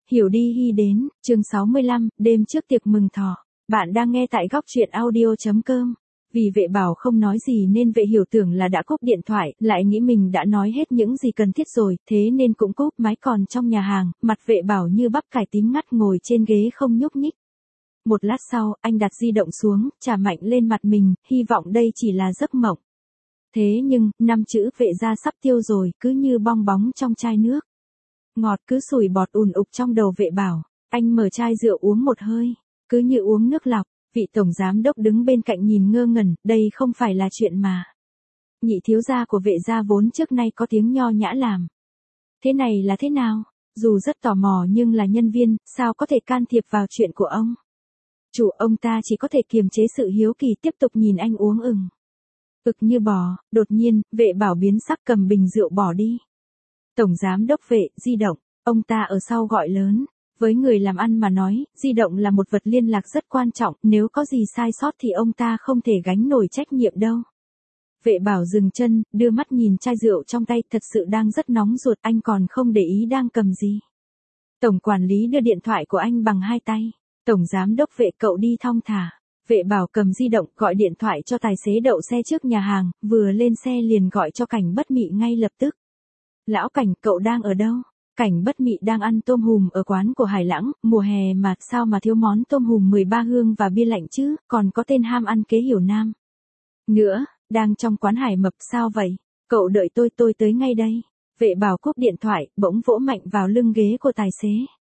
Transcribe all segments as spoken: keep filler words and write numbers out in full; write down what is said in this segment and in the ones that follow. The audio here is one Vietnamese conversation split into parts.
Hiểu đi hy đến, chương sáu mươi lăm, đêm trước tiệc mừng thọ. Bạn đang nghe tại góc truyện audio chấm com. Vì vệ bảo không nói gì nên vệ hiểu tưởng là đã cúp điện thoại, lại nghĩ mình đã nói hết những gì cần thiết rồi, thế nên cũng cúp máy. Còn trong nhà hàng, mặt vệ bảo như bắp cải tím ngắt ngồi trên ghế không nhúc nhích. Một lát sau, anh đặt di động xuống, chà mạnh lên mặt mình, hy vọng đây chỉ là giấc mộng. Thế nhưng, năm chữ vệ gia sắp tiêu rồi, cứ như bong bóng trong chai nước. Ngọt cứ sủi bọt ùn ục trong đầu vệ bảo, anh mở chai rượu uống một hơi, cứ như uống nước lọc. Vị tổng giám đốc đứng bên cạnh nhìn ngơ ngẩn, đây không phải là chuyện mà nhị thiếu gia của vệ gia vốn trước nay có tiếng nho nhã làm. Thế này là thế nào? Dù rất tò mò nhưng là nhân viên, sao có thể can thiệp vào chuyện của ông? Chủ ông ta chỉ có thể kiềm chế sự hiếu kỳ tiếp tục nhìn anh uống ừng. Ực như bò, đột nhiên, vệ bảo biến sắc cầm bình rượu bỏ đi. Tổng giám đốc vệ, di động, ông ta ở sau gọi lớn. Với người làm ăn mà nói, di động là một vật liên lạc rất quan trọng, nếu có gì sai sót thì ông ta không thể gánh nổi trách nhiệm đâu. Vệ bảo dừng chân, đưa mắt nhìn chai rượu trong tay, thật sự đang rất nóng ruột, anh còn không để ý đang cầm gì. Tổng quản lý đưa điện thoại của anh bằng hai tay. Tổng giám đốc vệ, cậu đi thong thả. Vệ bảo cầm di động, gọi điện thoại cho tài xế đậu xe trước nhà hàng, vừa lên xe liền gọi cho Cảnh Bất Mị ngay lập tức. Lão Cảnh, cậu đang ở đâu? Cảnh Bất Mị đang ăn tôm hùm ở quán của Hải Lãng, mùa hè mà, sao mà thiếu món tôm hùm mười ba hương và bia lạnh chứ, còn có tên ham ăn kế hiểu nam. Nữa, đang trong quán Hải Mập, sao vậy? Cậu đợi tôi, tôi tới ngay đây. Vệ bảo cúp điện thoại, bỗng vỗ mạnh vào lưng ghế của tài xế.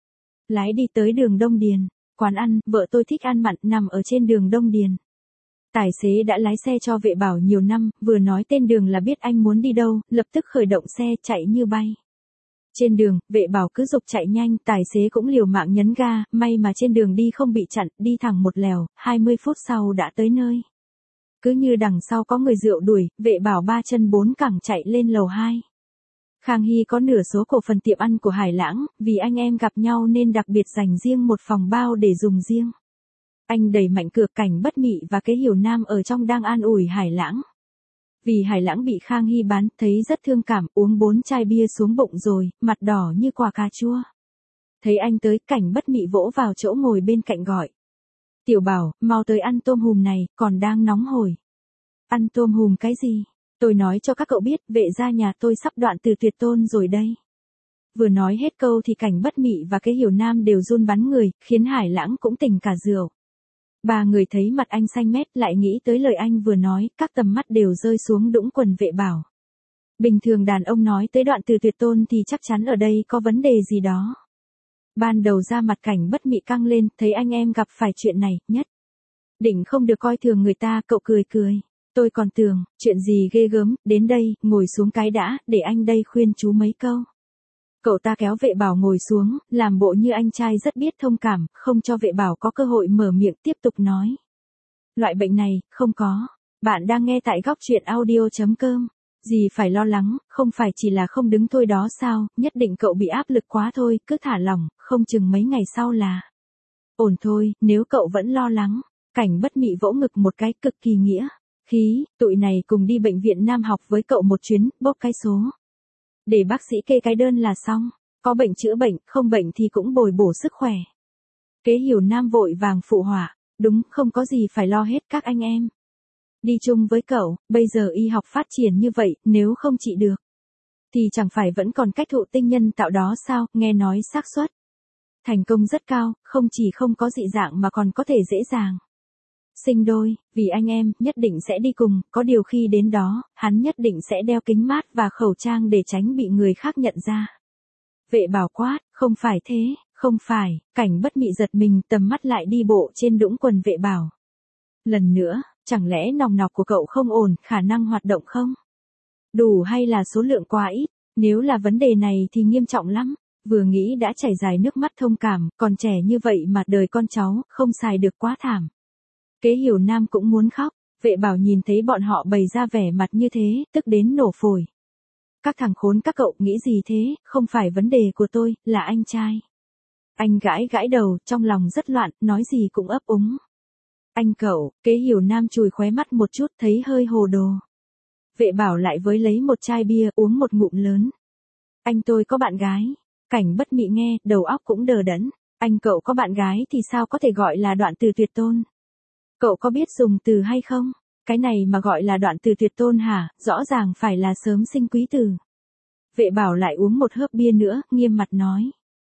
Lái đi tới đường Đông Điền, quán ăn, vợ tôi thích ăn mặn, nằm ở trên đường Đông Điền. Tài xế đã lái xe cho vệ bảo nhiều năm, vừa nói tên đường là biết anh muốn đi đâu, lập tức khởi động xe chạy như bay. Trên đường, vệ bảo cứ dục chạy nhanh, tài xế cũng liều mạng nhấn ga, may mà trên đường đi không bị chặn, đi thẳng một lèo, hai mươi phút sau đã tới nơi. Cứ như đằng sau có người rượu đuổi, vệ bảo ba chân bốn cẳng chạy lên lầu hai. Khang Hy có nửa số cổ phần tiệm ăn của Hải Lãng, vì anh em gặp nhau nên đặc biệt dành riêng một phòng bao để dùng riêng. Anh đẩy mạnh cửa, Cảnh Bất Mị và Kế Hiểu Nam ở trong đang an ủi Hải Lãng. Vì Hải Lãng bị Khang Hy bán, thấy rất thương cảm, uống bốn chai bia xuống bụng rồi, mặt đỏ như quả cà chua. Thấy anh tới, Cảnh Bất Mị vỗ vào chỗ ngồi bên cạnh gọi. Tiểu Bảo, mau tới ăn tôm hùm này, còn đang nóng hổi. Ăn tôm hùm cái gì? Tôi nói cho các cậu biết, vệ gia nhà tôi sắp đoạn từ tuyệt tôn rồi đây. Vừa nói hết câu thì Cảnh Bất Mị và Kế Hiểu Nam đều run bắn người, khiến Hải Lãng cũng tỉnh cả rượu. Ba người thấy mặt anh xanh mét, lại nghĩ tới lời anh vừa nói, các tầm mắt đều rơi xuống đũng quần vệ bảo. Bình thường đàn ông nói tới đoạn từ tuyệt tôn thì chắc chắn ở đây có vấn đề gì đó. Ban đầu ra mặt Cảnh Bất Mị căng lên, thấy anh em gặp phải chuyện này, nhất định không được coi thường người ta, cậu cười cười. Tôi còn tưởng, chuyện gì ghê gớm, đến đây, ngồi xuống cái đã, để anh đây khuyên chú mấy câu. Cậu ta kéo vệ bảo ngồi xuống, làm bộ như anh trai rất biết thông cảm, không cho vệ bảo có cơ hội mở miệng, tiếp tục nói. Loại bệnh này, không có. Bạn đang nghe tại góc truyện audio chấm com. Gì phải lo lắng, không phải chỉ là không đứng thôi đó sao, nhất định cậu bị áp lực quá thôi, cứ thả lỏng, không chừng mấy ngày sau là ổn thôi, nếu cậu vẫn lo lắng. Cảnh Bất Mị vỗ ngực một cái, cực kỳ nghĩa khí, tụi này cùng đi bệnh viện Nam học với cậu một chuyến, bốc cái số. Để bác sĩ kê cái đơn là xong, có bệnh chữa bệnh, không bệnh thì cũng bồi bổ sức khỏe. Kế Hiểu Nam vội vàng phụ họa, đúng, không có gì phải lo hết các anh em. Đi chung với cậu, bây giờ y học phát triển như vậy, nếu không trị được, thì chẳng phải vẫn còn cách thụ tinh nhân tạo đó sao, nghe nói xác suất thành công rất cao, không chỉ không có dị dạng mà còn có thể dễ dàng sinh đôi, vì anh em, nhất định sẽ đi cùng, có điều khi đến đó, hắn nhất định sẽ đeo kính mát và khẩu trang để tránh bị người khác nhận ra. Vệ bảo quát, không phải thế, không phải, Cảnh Bất Mị giật mình, tầm mắt lại đi bộ trên đũng quần vệ bảo. Lần nữa, chẳng lẽ nòng nọc của cậu không ổn, khả năng hoạt động không đủ hay là số lượng quá ít, nếu là vấn đề này thì nghiêm trọng lắm. Vừa nghĩ đã chảy dài nước mắt thông cảm, còn trẻ như vậy mà đời con cháu, không xài được quá thảm. Kế Hiểu Nam cũng muốn khóc, vệ bảo nhìn thấy bọn họ bày ra vẻ mặt như thế, tức đến nổ phổi. Các thằng khốn các cậu nghĩ gì thế, không phải vấn đề của tôi, là anh trai. Anh gãi gãi đầu, trong lòng rất loạn, nói gì cũng ấp úng. Anh cậu, Kế Hiểu Nam chùi khóe mắt một chút, thấy hơi hồ đồ. Vệ bảo lại với lấy một chai bia, uống một ngụm lớn. Anh tôi có bạn gái. Cảnh Bất Mị nghe, đầu óc cũng đờ đẫn. Anh cậu có bạn gái thì sao có thể gọi là đoạn từ tuyệt tôn? Cậu có biết dùng từ hay không? Cái này mà gọi là đoạn từ tuyệt tôn hả? Rõ ràng phải là sớm sinh quý tử. Vệ Bảo lại uống một hớp bia nữa, nghiêm mặt nói.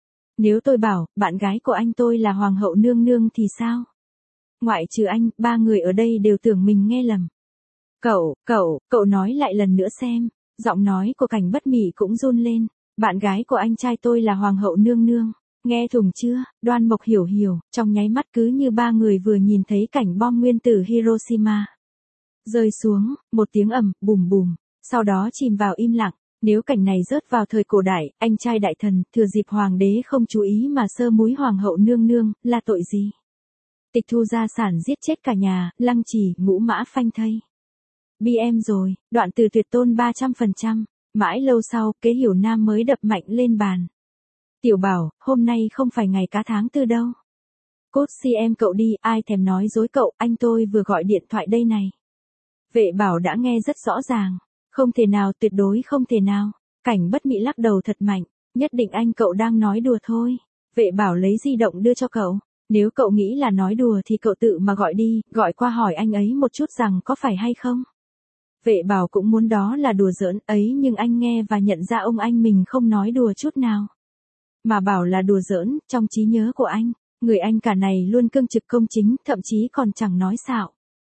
Nếu tôi bảo, bạn gái của anh tôi là Hoàng hậu nương nương thì sao? Ngoại trừ anh, ba người ở đây đều tưởng mình nghe lầm. Cậu, cậu, cậu nói lại lần nữa xem. Giọng nói của Cảnh Bất Mị cũng run lên. Bạn gái của anh trai tôi là Hoàng hậu nương nương. Nghe thùng chưa? Đoan Mộc hiểu hiểu, trong nháy mắt cứ như ba người vừa nhìn thấy cảnh bom nguyên tử Hiroshima. Rơi xuống, một tiếng ầm, bùm bùm, sau đó chìm vào im lặng. Nếu cảnh này rớt vào thời cổ đại, anh trai đại thần, thừa dịp hoàng đế không chú ý mà sơ múi Hoàng hậu nương nương, là tội gì? Tịch thu gia sản giết chết cả nhà, lăng trì, ngũ mã phanh thây. bê em rồi, đoạn từ tuyệt tôn ba trăm phần trăm, mãi lâu sau, Kế Hiểu Nam mới đập mạnh lên bàn. Tiểu Bảo, hôm nay không phải ngày cá tháng tư đâu. Cốt si em cậu đi, ai thèm nói dối cậu, anh tôi vừa gọi điện thoại đây này. Vệ Bảo đã nghe rất rõ ràng. Không thể nào, tuyệt đối không thể nào. Cảnh Bất Mị lắc đầu thật mạnh. Nhất định anh cậu đang nói đùa thôi. Vệ Bảo lấy di động đưa cho cậu. Nếu cậu nghĩ là nói đùa thì cậu tự mà gọi đi, gọi qua hỏi anh ấy một chút rằng có phải hay không. Vệ Bảo cũng muốn đó là đùa giỡn ấy, nhưng anh nghe và nhận ra ông anh mình không nói đùa chút nào. Mà bảo là đùa giỡn, trong trí nhớ của anh, người anh cả này luôn cương trực công chính, thậm chí còn chẳng nói xạo.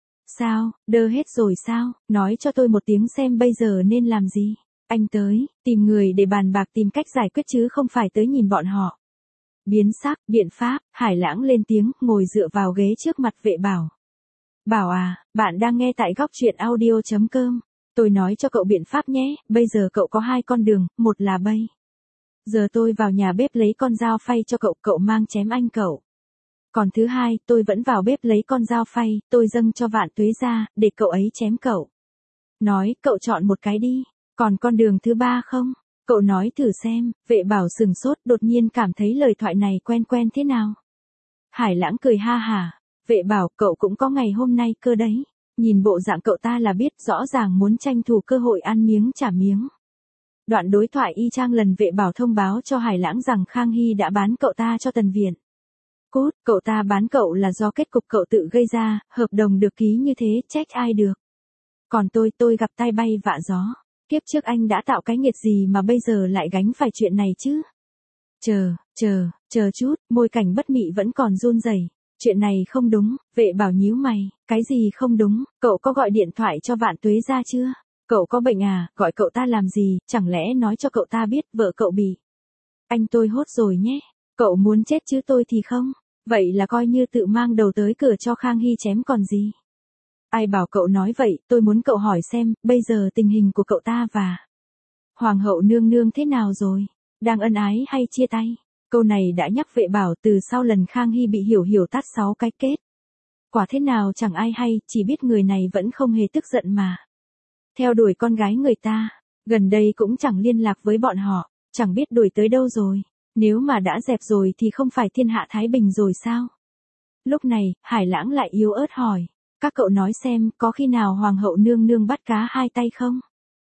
Sao, đơ hết rồi sao, nói cho tôi một tiếng xem bây giờ nên làm gì. Anh tới, tìm người để bàn bạc tìm cách giải quyết chứ không phải tới nhìn bọn họ. Biến sắc, biện pháp, Hải Lãng lên tiếng, ngồi dựa vào ghế trước mặt Vệ Bảo. Bảo à, bạn đang nghe tại góc truyện audio chấm com. Tôi nói cho cậu biện pháp nhé, bây giờ cậu có hai con đường, một là bây giờ tôi vào nhà bếp lấy con dao phay cho cậu, cậu mang chém anh cậu. Còn thứ hai, tôi vẫn vào bếp lấy con dao phay, tôi dâng cho Vạn Tuế ra, để cậu ấy chém cậu. Nói, cậu chọn một cái đi, còn con đường thứ ba không? Cậu nói thử xem. Vệ Bảo sừng sốt, đột nhiên cảm thấy lời thoại này quen quen thế nào. Hải Lãng cười ha hả. Vệ Bảo, cậu cũng có ngày hôm nay cơ đấy. Nhìn bộ dạng cậu ta là biết rõ ràng muốn tranh thủ cơ hội ăn miếng trả miếng. Đoạn đối thoại y chang lần Vệ Bảo thông báo cho Hải Lãng rằng Khang Hy đã bán cậu ta cho Tần Viện. Cốt, cậu ta bán cậu là do kết cục cậu tự gây ra, hợp đồng được ký như thế, trách ai được. Còn tôi, tôi gặp tai bay vạ gió. Kiếp trước anh đã tạo cái nghiệt gì mà bây giờ lại gánh phải chuyện này chứ? Chờ, chờ, chờ chút, môi Cảnh Bất Mị vẫn còn run rẩy. Chuyện này không đúng. Vệ Bảo nhíu mày, cái gì không đúng, cậu có gọi điện thoại cho Vạn Tuế ra chưa? Cậu có bệnh à, gọi cậu ta làm gì, chẳng lẽ nói cho cậu ta biết vợ cậu bị. Anh tôi hốt rồi nhé, cậu muốn chết chứ tôi thì không, vậy là coi như tự mang đầu tới cửa cho Khang Hy chém còn gì. Ai bảo cậu nói vậy, tôi muốn cậu hỏi xem, bây giờ tình hình của cậu ta và Hoàng hậu nương nương thế nào rồi, đang ân ái hay chia tay? Câu này đã nhắc Vệ Bảo từ sau lần Khang Hy bị Hiểu Hiểu tát sáu cái kết. Quả thế nào chẳng ai hay, chỉ biết người này vẫn không hề tức giận mà theo đuổi con gái người ta, gần đây cũng chẳng liên lạc với bọn họ, chẳng biết đuổi tới đâu rồi. Nếu mà đã dẹp rồi thì không phải thiên hạ thái bình rồi sao? Lúc này, Hải Lãng lại yếu ớt hỏi, các cậu nói xem, có khi nào Hoàng hậu nương nương bắt cá hai tay không?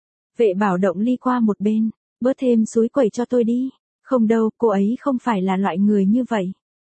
Vệ Bảo động ly qua một bên, bớt thêm suối quẩy cho tôi đi. Không đâu, cô ấy không phải là loại người như vậy.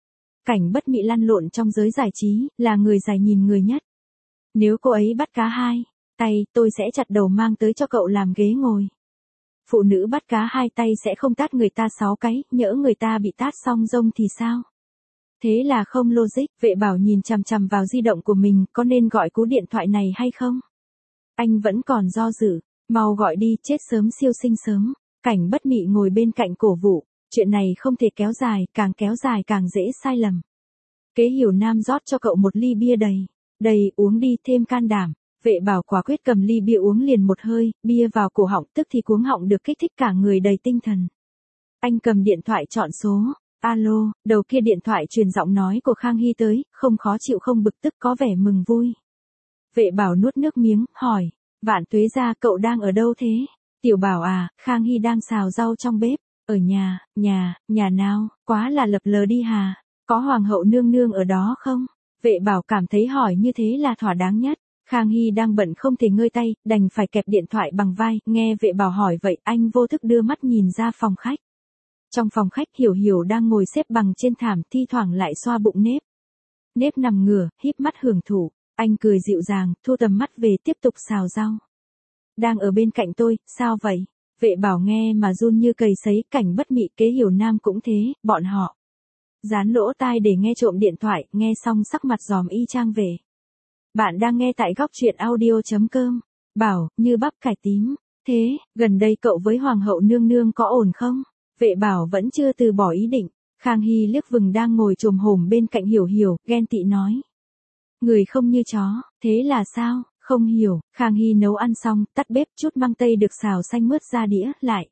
Cảnh Bất Mị lăn lộn trong giới giải trí, là người dài nhìn người nhất. Nếu cô ấy bắt cá hai tay, tôi sẽ chặt đầu mang tới cho cậu làm ghế ngồi. Phụ nữ bắt cá hai tay sẽ không tát người ta sáu cái, nhỡ người ta bị tát xong rông thì sao? Thế là không logic. Vệ Bảo nhìn chằm chằm vào di động của mình, có nên gọi cú điện thoại này hay không? Anh vẫn còn do dự, mau gọi đi, chết sớm siêu sinh sớm. Cảnh Bất Mị ngồi bên cạnh cổ vũ, chuyện này không thể kéo dài, càng kéo dài càng dễ sai lầm. Kế Hiểu Nam rót cho cậu một ly bia đầy, đầy, uống đi, thêm can đảm. Vệ Bảo quả quyết cầm ly bia uống liền một hơi, bia vào cổ họng tức thì cuống họng được kích thích cả người đầy tinh thần. Anh cầm điện thoại chọn số, alo, đầu kia điện thoại truyền giọng nói của Khang Hy tới, không khó chịu không bực tức có vẻ mừng vui. Vệ Bảo nuốt nước miếng, hỏi, Vạn Tuế gia cậu đang ở đâu thế? Tiểu Bảo à, Khang Hy đang xào rau trong bếp, ở nhà, nhà, nhà nào, quá là lập lờ đi hà, có Hoàng hậu nương nương ở đó không? Vệ Bảo cảm thấy hỏi như thế là thỏa đáng nhất. Khang Hy đang bận không thể ngơi tay, đành phải kẹp điện thoại bằng vai, nghe Vệ Bảo hỏi vậy, anh vô thức đưa mắt nhìn ra phòng khách. Trong phòng khách Hiểu Hiểu đang ngồi xếp bằng trên thảm thi thoảng lại xoa bụng Nếp. Nếp nằm ngửa, híp mắt hưởng thụ, anh cười dịu dàng, thu tầm mắt về tiếp tục xào rau. Đang ở bên cạnh tôi, sao vậy? Vệ Bảo nghe mà run như cầy sấy, cảnh bất mị kế Hiểu Nam cũng thế, bọn họ dán lỗ tai để nghe trộm điện thoại, nghe xong sắc mặt giòm y chang về. Bạn đang nghe tại góc truyện audio.com. Bảo, như bắp cải tím. Thế, gần đây cậu với Hoàng hậu nương nương có ổn không? Vệ Bảo vẫn chưa từ bỏ ý định. Khang Hy liếc Vừng đang ngồi chồm hổm bên cạnh Hiểu Hiểu, ghen tị nói. Người không như chó, thế là sao? Không hiểu. Khang Hy nấu ăn xong, tắt bếp, chút măng tây được xào xanh mướt ra đĩa, lại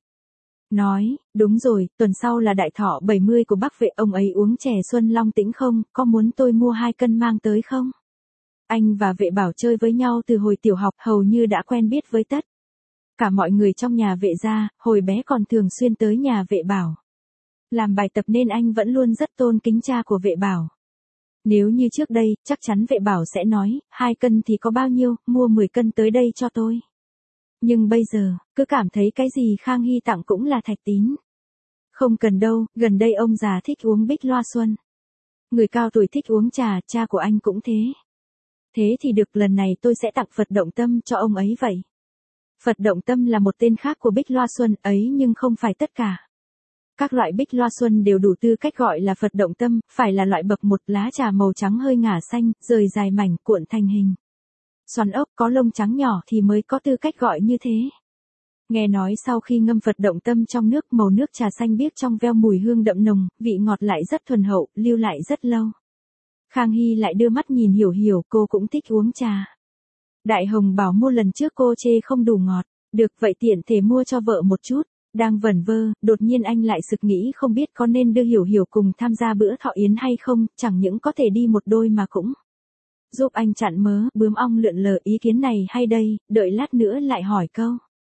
nói, đúng rồi, tuần sau là đại thọ bảy mươi của bác Vệ, ông ấy uống chè Xuân Long Tĩnh không, có muốn tôi mua hai cân mang tới không? Anh và Vệ Bảo chơi với nhau từ hồi tiểu học, hầu như đã quen biết với tất cả mọi người trong nhà Vệ gia, hồi bé còn thường xuyên tới nhà Vệ Bảo làm bài tập nên anh vẫn luôn rất tôn kính cha của Vệ Bảo. Nếu như trước đây, chắc chắn Vệ Bảo sẽ nói, hai cân thì có bao nhiêu, mua mười cân tới đây cho tôi. Nhưng bây giờ, cứ cảm thấy cái gì Khang Hy tặng cũng là thạch tín. Không cần đâu, gần đây ông già thích uống Bích Loa Xuân. Người cao tuổi thích uống trà, cha của anh cũng thế. Thế thì được, lần này tôi sẽ tặng Phật Động Tâm cho ông ấy vậy. Phật Động Tâm là một tên khác của Bích Loa Xuân ấy nhưng không phải tất cả. Các loại Bích Loa Xuân đều đủ tư cách gọi là Phật Động Tâm, phải là loại bậc một, lá trà màu trắng hơi ngả xanh, rời dài mảnh cuộn thành hình xoắn ốc, có lông trắng nhỏ thì mới có tư cách gọi như thế. Nghe nói sau khi ngâm Phật Động Tâm trong nước, màu nước trà xanh biếc trong veo, mùi hương đậm nồng, vị ngọt lại rất thuần hậu, lưu lại rất lâu. Khang Hy lại đưa mắt nhìn Hiểu Hiểu, cô cũng thích uống trà. Đại Hồng bảo mua lần trước cô chê không đủ ngọt, được vậy tiện thể mua cho vợ một chút. Đang vẩn vơ, đột nhiên anh lại sực nghĩ không biết có nên đưa Hiểu Hiểu cùng tham gia bữa thọ yến hay không, chẳng những có thể đi một đôi mà cũng giúp anh chặn mớ bướm ong lượn lờ. Ý kiến này hay đây, đợi lát nữa lại hỏi câu.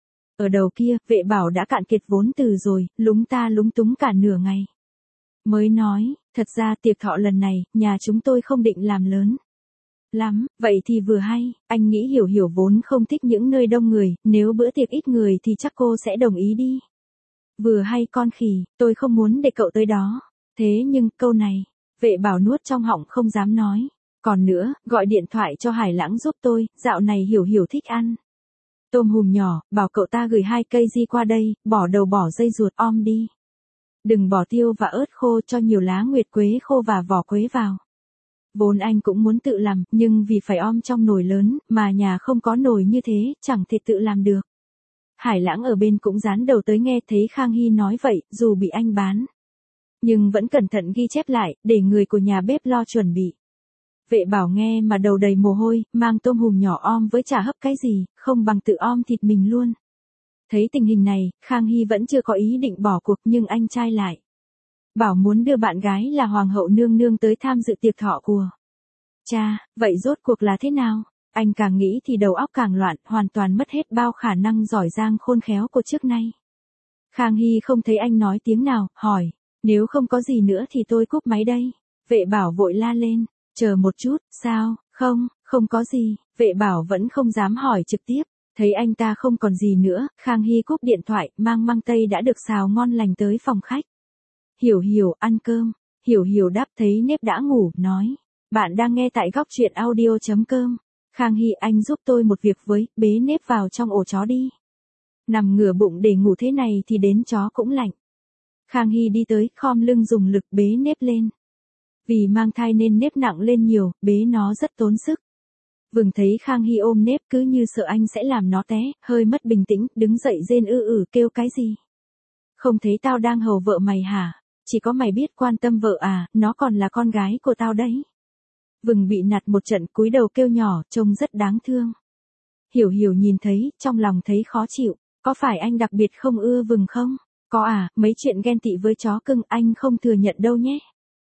Ở đầu kia, Vệ Bảo đã cạn kiệt vốn từ rồi, lúng ta lúng túng cả nửa ngày. Mới nói, thật ra tiệc thọ lần này, nhà chúng tôi không định làm lớn lắm, vậy thì vừa hay, anh nghĩ Hiểu Hiểu vốn không thích những nơi đông người, nếu bữa tiệc ít người thì chắc cô sẽ đồng ý đi. Vừa hay con khỉ, tôi không muốn để cậu tới đó. Thế nhưng, câu này, Vệ Bảo nuốt trong họng không dám nói. Còn nữa, gọi điện thoại cho Hải Lãng giúp tôi, dạo này Hiểu Hiểu thích ăn tôm hùm nhỏ, bảo cậu ta gửi hai cây di qua đây, bỏ đầu bỏ dây ruột om đi. Đừng bỏ tiêu và ớt khô, cho nhiều lá nguyệt quế khô và vỏ quế vào. Vốn anh cũng muốn tự làm, nhưng vì phải om trong nồi lớn, mà nhà không có nồi như thế, chẳng thể tự làm được. Hải Lãng ở bên cũng dán đầu tới nghe, thấy Khang Hy nói vậy, dù bị anh bán, nhưng vẫn cẩn thận ghi chép lại, để người của nhà bếp lo chuẩn bị. Vệ Bảo nghe mà đầu đầy mồ hôi, mang tôm hùm nhỏ om với chả hấp cái gì, không bằng tự om thịt mình luôn. Thấy tình hình này, Khang Hy vẫn chưa có ý định bỏ cuộc, nhưng anh trai lại bảo muốn đưa bạn gái là Hoàng hậu nương nương tới tham dự tiệc thọ của cha. Vậy rốt cuộc là thế nào? Anh càng nghĩ thì đầu óc càng loạn, hoàn toàn mất hết bao khả năng giỏi giang khôn khéo của trước nay. Khang Hy không thấy anh nói tiếng nào, hỏi, nếu không có gì nữa thì tôi cúp máy đây. Vệ Bảo vội la lên, chờ một chút, sao, không, không có gì. Vệ Bảo vẫn không dám hỏi trực tiếp, thấy anh ta không còn gì nữa, Khang Hy cúp điện thoại, mang măng tây đã được xào ngon lành tới phòng khách. Hiểu Hiểu, ăn cơm. Hiểu Hiểu đáp, thấy Nếp đã ngủ, nói, bạn đang nghe tại góc truyện audio.com. Khang Hy, anh giúp tôi một việc với, bế Nếp vào trong ổ chó đi. Nằm ngửa bụng để ngủ thế này thì đến chó cũng lạnh. Khang Hy đi tới, khom lưng dùng lực bế Nếp lên. Vì mang thai nên Nếp nặng lên nhiều, bế nó rất tốn sức. Vừng thấy Khang Hy ôm Nếp cứ như sợ anh sẽ làm nó té, hơi mất bình tĩnh, đứng dậy rên ư ử kêu cái gì. Không thấy tao đang hầu vợ mày hả? Chỉ có mày biết quan tâm vợ à, nó còn là con gái của tao đấy. Vừng bị nạt một trận, cúi đầu kêu nhỏ, trông rất đáng thương. Hiểu Hiểu nhìn thấy, trong lòng thấy khó chịu, có phải anh đặc biệt không ưa Vừng không? Có à, mấy chuyện ghen tị với chó cưng anh không thừa nhận đâu nhé.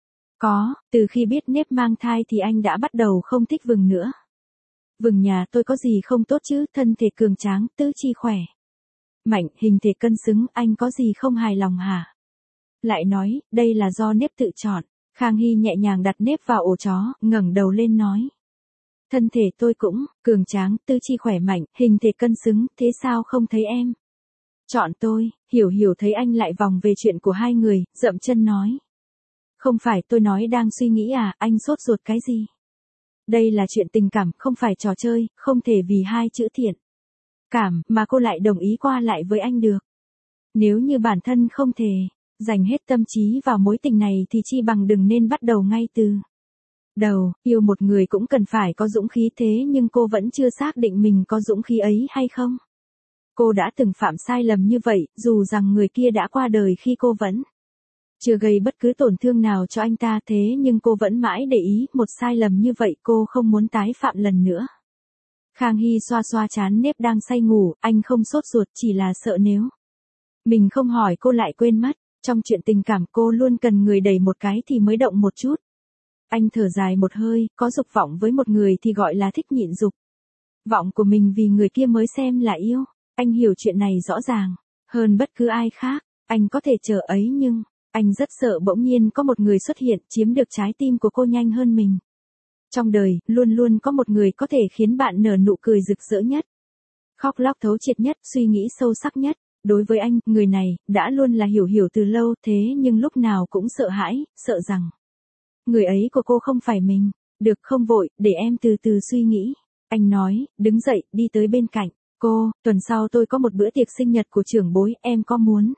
Có, từ khi biết Nếp mang thai thì anh đã bắt đầu không thích Vừng nữa. Vừng nhà tôi có gì không tốt chứ, thân thể cường tráng, tứ chi khỏe mạnh, hình thể cân xứng, anh có gì không hài lòng hả? Lại nói, đây là do Nếp tự chọn. Khang Hy nhẹ nhàng đặt Nếp vào ổ chó, ngẩng đầu lên nói. Thân thể tôi cũng cường tráng, tứ chi khỏe mạnh, hình thể cân xứng, thế sao không thấy em Chọn tôi, Hiểu Hiểu thấy anh lại vòng về chuyện của hai người, dậm chân nói. Không phải tôi nói đang suy nghĩ à, anh sốt ruột cái gì? Đây là chuyện tình cảm, không phải trò chơi, không thể vì hai chữ thiện cảm mà cô lại đồng ý qua lại với anh được. Nếu như bản thân không thể dành hết tâm trí vào mối tình này thì chi bằng đừng nên bắt đầu ngay từ đầu. Yêu một người cũng cần phải có dũng khí, thế nhưng cô vẫn chưa xác định mình có dũng khí ấy hay không. Cô đã từng phạm sai lầm như vậy, dù rằng người kia đã qua đời khi cô vẫn chưa gây bất cứ tổn thương nào cho anh ta, thế nhưng cô vẫn mãi để ý, một sai lầm như vậy cô không muốn tái phạm lần nữa. Khang Hy xoa xoa trán nếp đang say ngủ, anh không sốt ruột, chỉ là sợ nếu mình không hỏi cô lại quên mất. Trong chuyện tình cảm cô luôn cần người đẩy một cái thì mới động một chút. Anh thở dài một hơi, có dục vọng với một người thì gọi là thích nhịn dục vọng của mình vì người kia mới xem là yêu. Anh hiểu chuyện này rõ ràng hơn bất cứ ai khác. Anh có thể chờ ấy nhưng anh rất sợ bỗng nhiên có một người xuất hiện chiếm được trái tim của cô nhanh hơn mình. Trong đời, luôn luôn có một người có thể khiến bạn nở nụ cười rực rỡ nhất, khóc lóc thấu triệt nhất, suy nghĩ sâu sắc nhất. Đối với anh, người này đã luôn là Hiểu Hiểu từ lâu, thế nhưng lúc nào cũng sợ hãi, sợ rằng người ấy của cô không phải mình. Được, không vội, để em từ từ suy nghĩ. Anh nói, đứng dậy, đi tới bên cạnh cô. Tuần sau tôi có một bữa tiệc sinh nhật của trưởng bối, em có muốn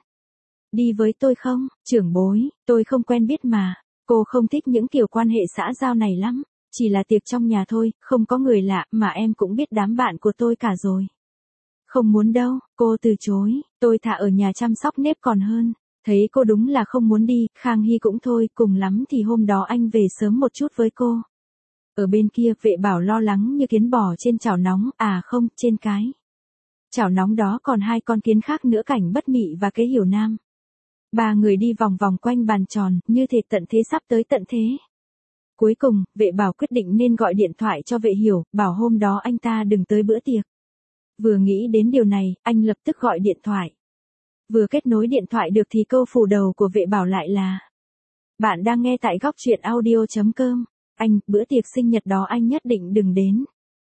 đi với tôi không? Trưởng bối, tôi không quen biết mà. Cô không thích những kiểu quan hệ xã giao này lắm. Chỉ là tiệc trong nhà thôi, không có người lạ, mà em cũng biết đám bạn của tôi cả rồi. Không muốn đâu, cô từ chối, tôi thà ở nhà chăm sóc nếp còn hơn. Thấy cô đúng là không muốn đi, Khang Hy cũng thôi, cùng lắm thì hôm đó anh về sớm một chút với cô. Ở bên kia, Vệ Bảo lo lắng như kiến bò trên chảo nóng, à không, trên cái chảo nóng đó còn hai con kiến khác nữa, Cảnh Bất Mị và Kế Hiểu Nam. Ba người đi vòng vòng quanh bàn tròn, như thể tận thế sắp tới tận thế. Cuối cùng, Vệ Bảo quyết định nên gọi điện thoại cho Vệ Hiểu, bảo hôm đó anh ta đừng tới bữa tiệc. Vừa nghĩ đến điều này, anh lập tức gọi điện thoại. Vừa kết nối điện thoại được thì câu phủ đầu của Vệ Bảo lại là: Bạn đang nghe tại góc truyện audio chấm com. Anh, bữa tiệc sinh nhật đó anh nhất định đừng đến.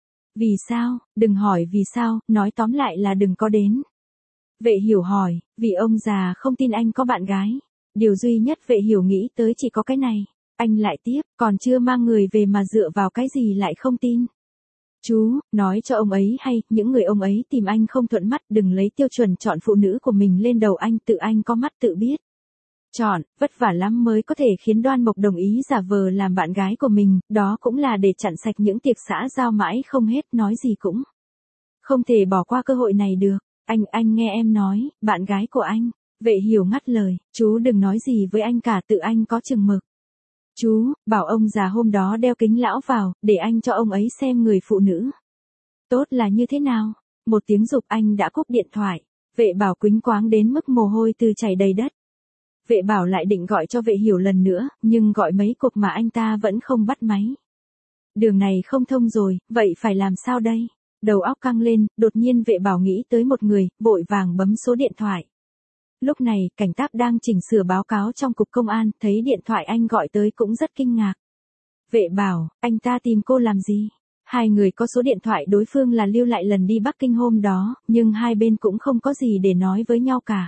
Vì sao? Đừng hỏi vì sao, nói tóm lại là đừng có đến. Vệ Hiểu hỏi, vì ông già không tin anh có bạn gái. Điều duy nhất Vệ Hiểu nghĩ tới chỉ có cái này. Anh lại tiếp, còn chưa mang người về mà dựa vào cái gì lại không tin. Chú, nói cho ông ấy hay, những người ông ấy tìm anh không thuận mắt, đừng lấy tiêu chuẩn chọn phụ nữ của mình lên đầu anh, tự anh có mắt tự biết. Chọn, vất vả lắm mới có thể khiến Đoan Mộc đồng ý giả vờ làm bạn gái của mình, đó cũng là để chặn sạch những tiệc xã giao mãi không hết, nói gì cũng không thể bỏ qua cơ hội này được. Anh, anh nghe em nói, bạn gái của anh. Vệ Hiểu ngắt lời, chú đừng nói gì với anh cả, tự anh có chừng mực. Chú, bảo ông già hôm đó đeo kính lão vào, để anh cho ông ấy xem người phụ nữ tốt là như thế nào. Một tiếng giục anh đã cúp điện thoại. Vệ Bảo quýnh quáng đến mức mồ hôi từ chảy đầy đất. Vệ Bảo lại định gọi cho Vệ Hiểu lần nữa, nhưng gọi mấy cuộc mà anh ta vẫn không bắt máy. Đường này không thông rồi, vậy phải làm sao đây? Đầu óc căng lên, đột nhiên Vệ Bảo nghĩ tới một người, vội vàng bấm số điện thoại. Lúc này, cảnh tác đang chỉnh sửa báo cáo trong cục công an, thấy điện thoại anh gọi tới cũng rất kinh ngạc. Vệ Bảo, anh ta tìm cô làm gì? Hai người có số điện thoại đối phương là lưu lại lần đi Bắc Kinh hôm đó, nhưng hai bên cũng không có gì để nói với nhau cả.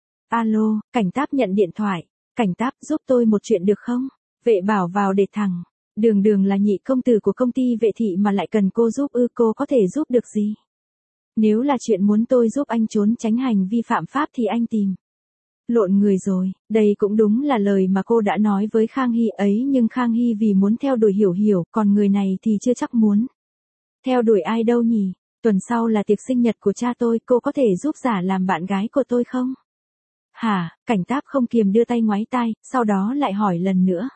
Alo, cảnh tác nhận điện thoại. Cảnh tác, giúp tôi một chuyện được không? Vệ Bảo vào để thẳng. Đường Đường là nhị công tử của công ty Vệ thị mà lại cần cô giúp ư, cô có thể giúp được gì? Nếu là chuyện muốn tôi giúp anh trốn tránh hành vi phạm pháp thì anh tìm lộn người rồi. Đây cũng đúng là lời mà cô đã nói với Khang Hy ấy, nhưng Khang Hy vì muốn theo đuổi Hiểu Hiểu, còn người này thì chưa chắc muốn theo đuổi ai đâu nhỉ. Tuần sau là tiệc sinh nhật của cha tôi, cô có thể giúp giả làm bạn gái của tôi không? Hả? Cảnh tác không kiềm đưa tay ngoáy tai, sau đó lại hỏi lần nữa.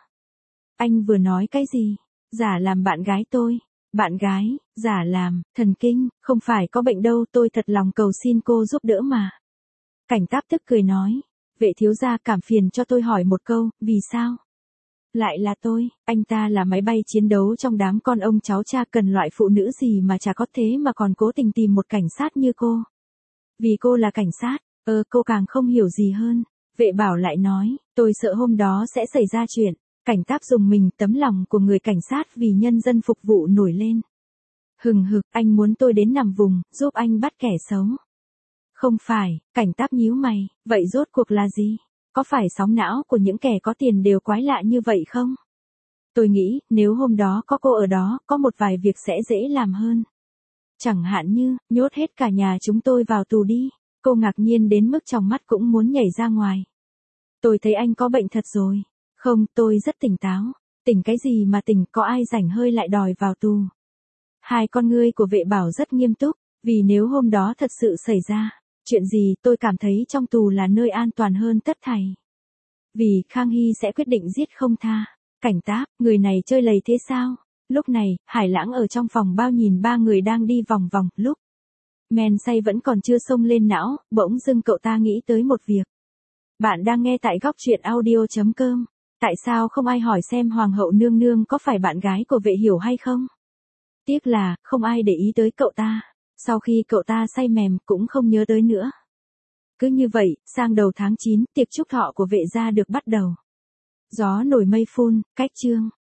Anh vừa nói cái gì? Giả làm bạn gái tôi? Bạn gái, giả làm, thần kinh, không phải có bệnh đâu, tôi thật lòng cầu xin cô giúp đỡ mà. Cảnh tác tức cười nói, Vệ thiếu gia cảm phiền cho tôi hỏi một câu, vì sao? Lại là tôi, anh ta là máy bay chiến đấu trong đám con ông cháu cha, cần loại phụ nữ gì mà chả có, thế mà còn cố tình tìm một cảnh sát như cô. Vì cô là cảnh sát, ơ cô càng không hiểu gì hơn. Vệ Bảo lại nói, tôi sợ hôm đó sẽ xảy ra chuyện. Cảnh tác dùng mình, tấm lòng của người cảnh sát vì nhân dân phục vụ nổi lên hừng hực. Anh muốn tôi đến nằm vùng, giúp anh bắt kẻ xấu. Không phải, Cảnh Táp nhíu mày, vậy rốt cuộc là gì? Có phải sóng não của những kẻ có tiền đều quái lạ như vậy không? Tôi nghĩ, nếu hôm đó có cô ở đó, có một vài việc sẽ dễ làm hơn. Chẳng hạn như, nhốt hết cả nhà chúng tôi vào tù đi. Cô ngạc nhiên đến mức trong mắt cũng muốn nhảy ra ngoài. Tôi thấy anh có bệnh thật rồi. Không, tôi rất tỉnh táo. Tỉnh cái gì mà tỉnh, có ai rảnh hơi lại đòi vào tù. Hai con ngươi của Vệ Bảo rất nghiêm túc, vì nếu hôm đó thật sự xảy ra chuyện gì, tôi cảm thấy trong tù là nơi an toàn hơn tất thảy. Vì Khang Hy sẽ quyết định giết không tha. Cảnh Táp, người này chơi lầy thế sao? Lúc này, Hải Lãng ở trong phòng bao nhìn ba người đang đi vòng vòng, lúc men say vẫn còn chưa xông lên não, bỗng dưng cậu ta nghĩ tới một việc. Bạn đang nghe tại góc truyện audio.com. Tại sao không ai hỏi xem Hoàng hậu nương nương có phải bạn gái của Vệ Hiểu hay không? Tiếc là, không ai để ý tới cậu ta. Sau khi cậu ta say mềm, cũng không nhớ tới nữa. Cứ như vậy, sang đầu tháng chín, tiệc chúc thọ của Vệ gia được bắt đầu. Gió nổi mây phun, cách chương.